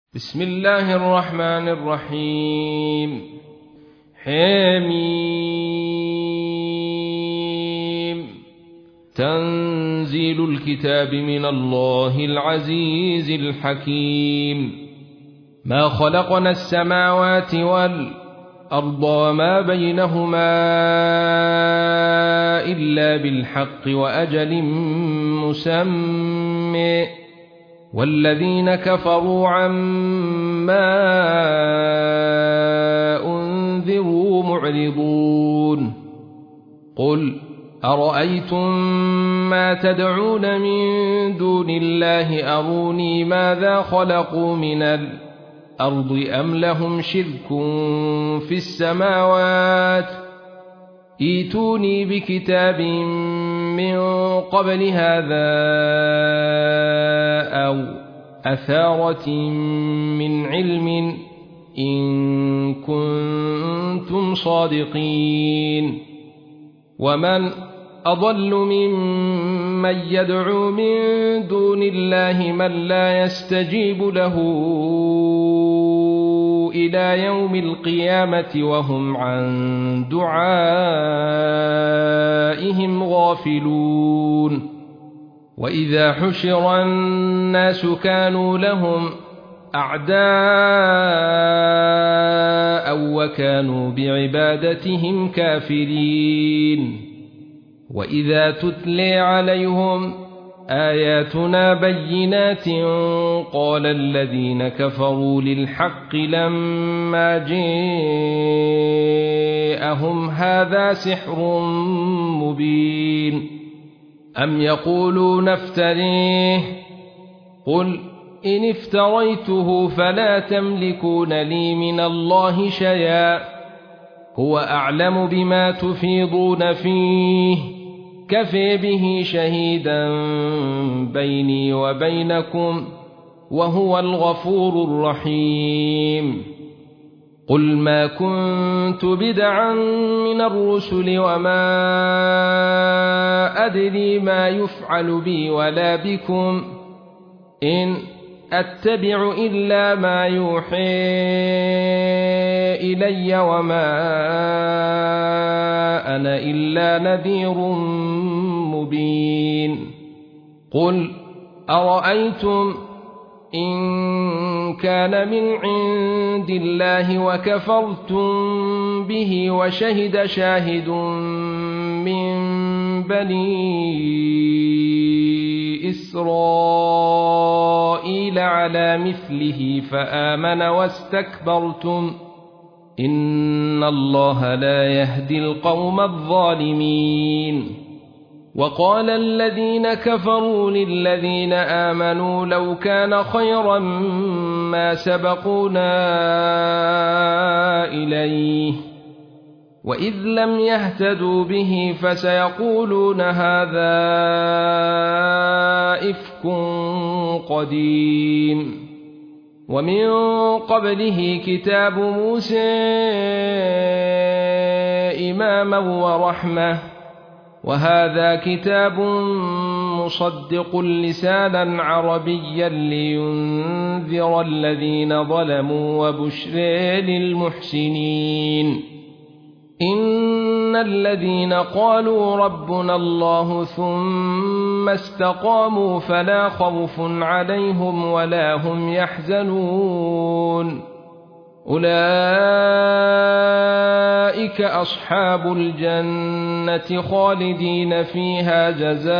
بسم الله الرحمن الرحيم. حميم. تنزيل الكتاب من الله العزيز الحكيم. ما خلقنا السماوات والأرض وما بينهما إلا بالحق وأجل مسمى، والذين كفروا عما أنذروا معرضون. قل أرأيتم ما تدعون من دون الله أروني ماذا خلقوا من الأرض أم لهم شرك في السماوات، ائتوني بكتاب من قبل هذا أو أثارة من علم إن كنتم صادقين. ومن أضل ممن يدعو من دون الله من لا يستجيب له إلى يوم القيامة وهم عن دعائهم غافلون. وإذا حشر الناس كانوا لهم أعداء وكانوا بعبادتهم كافرين. وإذا تتلي عليهم آياتنا بينات قال الذين كفروا للحق لما جاءهم هذا سحر مبين. أم يقولون افتريه، قل إن افتريته فلا تملكون لي من الله شيئا، هو أعلم بما تفيضون فيه، كفى به شهيدا بيني وبينكم وهو الغفور الرحيم. قل ما كنت بدعا من الرسل وما أدري ما يفعل بي ولا بكم، إن أتبع إلا ما يوحي إلي وما أنا إلا نذير مبين. قل أرأيتم إن كان من عند الله وكفرتم به وشهد شاهد من بني إسرائيل على مثله فآمن واستكبرتم إن الله لا يهدي القوم الظالمين. وقال الذين كفروا للذين آمنوا لو كان خيرا ما سبقونا إليه، وإذ لم يهتدوا به فسيقولون هذا إفك قديم. ومن قبله كتاب موسى إماما ورحمة، وهذا كتاب مصدق لسانا عربيا لينذر الذين ظلموا وبشرى للمحسنين. إن الذين قالوا ربنا الله ثم استقاموا فلا خوف عليهم ولا هم يحزنون، أولئك أصحاب الجنة خالدين فيها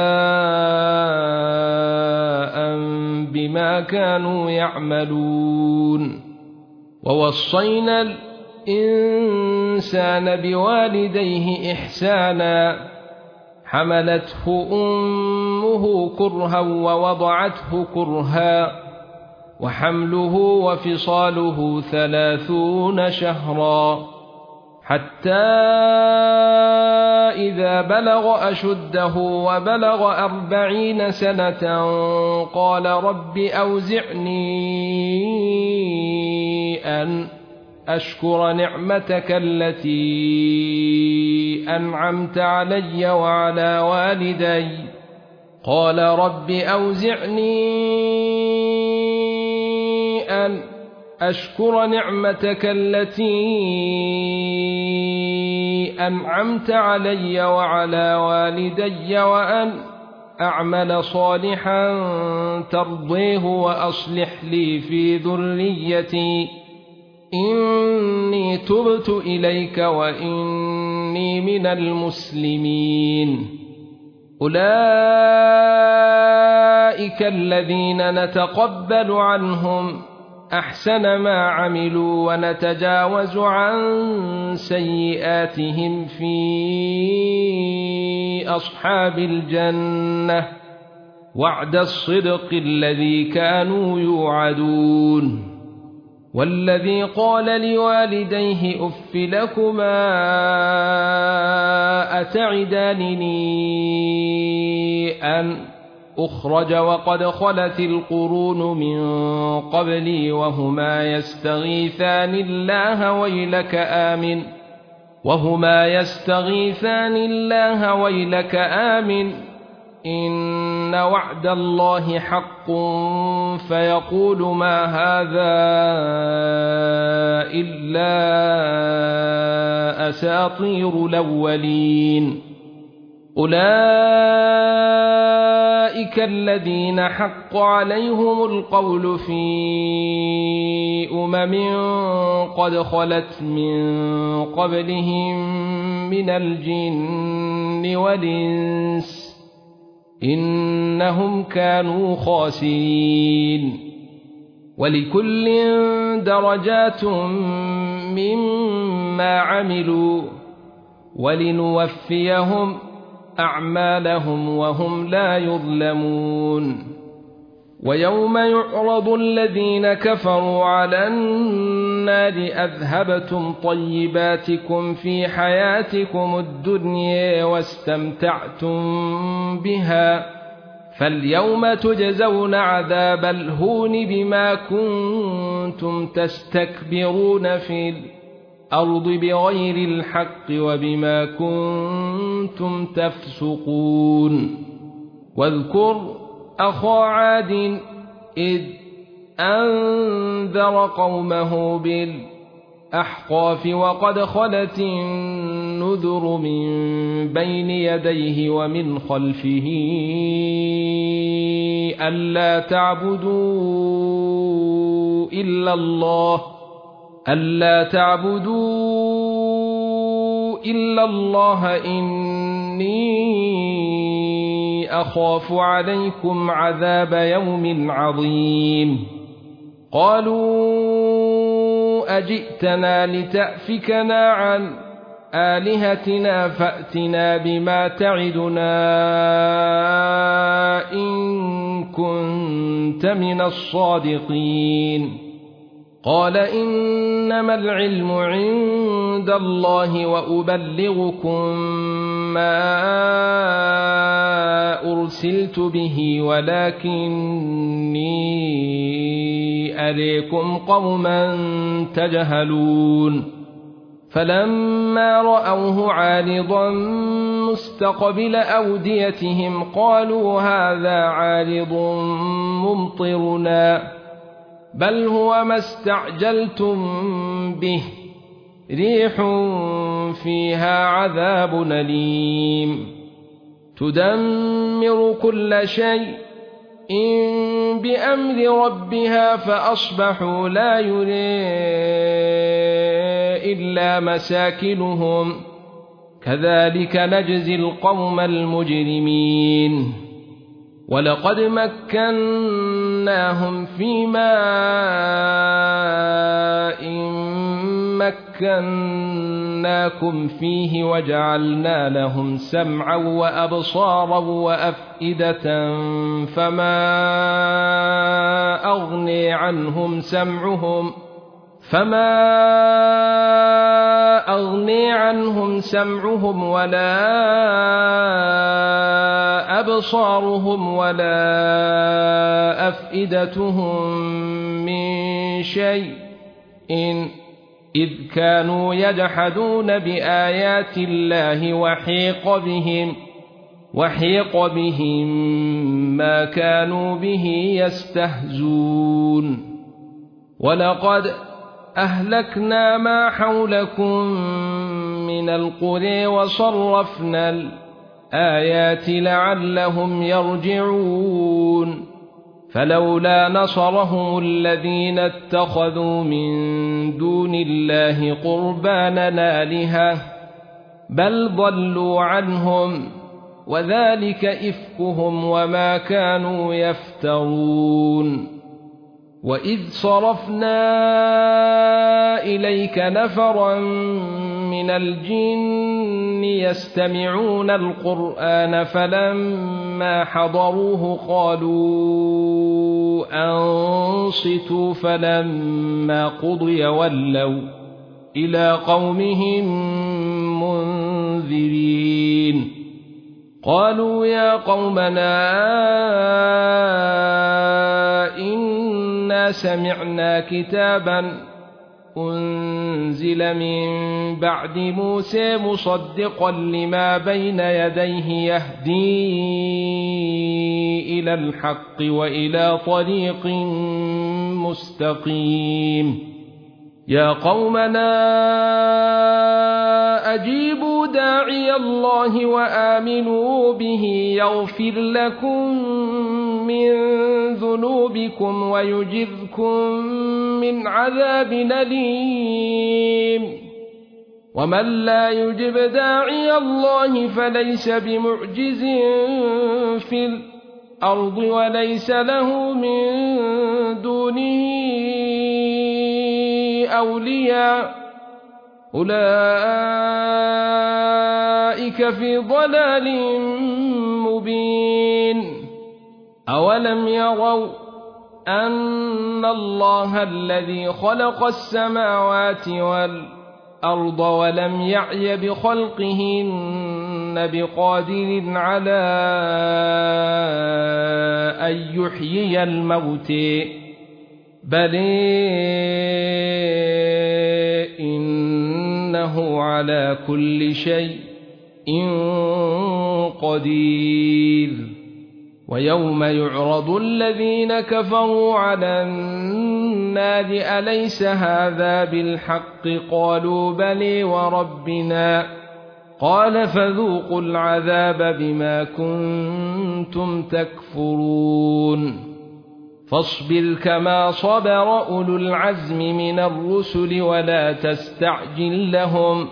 جزاء بما كانوا يعملون. ووصينا الإنسان بوالديه إحسانا، حملته أمه كرها ووضعته كرها، وحمله وفصاله 30 شهرا، حتى إذا بلغ أشده وبلغ 40 سنة قال رب أوزعني أن أشكر نعمتك التي أنعمت علي وعلى والدي، قال رب أوزعني أن أشكر نعمتك التي أنعمت علي وعلى والدي وأن أعمل صالحا ترضيه وأصلح لي في ذريتي إني تبت إليك وإني من المسلمين. أولئك الذين نتقبل عنهم أحسن ما عملوا ونتجاوز عن سيئاتهم في أصحاب الجنة وعد الصدق الذي كانوا يوعدون. والذي قال لوالديه أف لكما أتعدانني أن أخرج وقد خلت القرون من قبلي وهما يستغيثان الله ويلك آمن إن وعد الله حق فيقول ما هذا إلا أساطير الأولين. أولئك الذين حق عليهم القول في قد خلت من قبلهم من الجن والإنس إنهم كانوا خاسرين. ولكل درجات مما عملوا ولنوفيهم أعمالهم وهم لا يظلمون. ويوم يعرض الذين كفروا على النار أذهبتم طيباتكم في حياتكم الدنيا واستمتعتم بها فاليوم تجزون عذاب الهون بما كنتم تستكبرون في الأرض بغير الحق وبما كنتم تفسقون. واذكر أخا عاد إذ أنذر قومه بالأحقاف وقد خلت النذر من بين يديه ومن خلفه ألا تعبدوا إلا الله إني أخاف عليكم عذاب يوم عظيم. قالوا أجئتنا لتأفكنا عن آلهتنا فأتنا بما تعدنا إن كنت من الصادقين. قال إنما العلم عند الله وأبلغكم ما أرسلت به ولكني أريكم قوما تجهلون. فلما رأوه عارضا مستقبل أوديتهم قالوا هذا عارض ممطرنا بل هو ما استعجلتم به ريح فيها عذاب أليم تدمر كل شيء بأمر ربها فأصبحوا لا يرى إلا مساكنهم كذلك نجزي القوم المجرمين. ولقد مكناهم في ماء مكناكم فيه وجعلنا لهم سمعا وأبصارا وأفئدة فما أغني عنهم سمعهم ولا أبصارهم ولا أفئدتهم من شيء إذ كانوا يجحدون بآيات الله وحيق بهم ما كانوا به يستهزون. ولقد أهلكنا ما حولكم من القرى وصرفنا الآيات لعلهم يرجعون فلولا نصرهم الذين اتخذوا من دون الله قربانا آلهة بل ضلوا عنهم وذلك إفكهم وما كانوا يفترون وإذ صرفنا إليك نفرا من الجن يستمعون القرآن فلما حضروه قالوا أنصتوا فلما قضي ولوا إلى قومهم منذرين قالوا يا قومنا إنا سمعنا كتابا أنزل من بعد موسى مصدقا لما بين يديه يهدي إلى الحق وإلى طريق مستقيم يا قومنا أجيبوا داعي الله وآمنوا به يغفر لكم من ذنوبكم ويجركم من عذاب أليم ومن لا يجب داعي الله فليس بمعجز في الأرض وليس له من دونه أولياء أولئك في ضلال مبين أولم يروا أن الله الذي خلق السماوات والأرض ولم يعي بخلقهن بقادر على أن يحيي الموت بل إنه على كل شيء قدير ويوم يعرض الذين كفروا على النار أليس هذا بالحق قالوا بلى وربنا قال فذوقوا العذاب بما كنتم تكفرون فاصبر كما صبر أولو العزم من الرسل ولا تستعجل لهم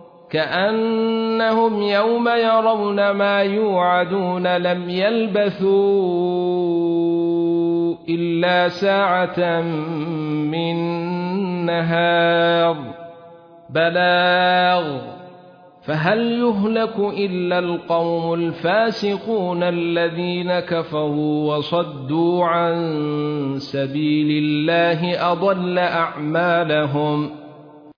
كأنهم يوم يرون ما يوعدون لم يلبثوا إلا ساعة من نهار بلاغ فهل يهلك إلا القوم الفاسقون الذين كفروا وصدوا عن سبيل الله أضل أعمالهم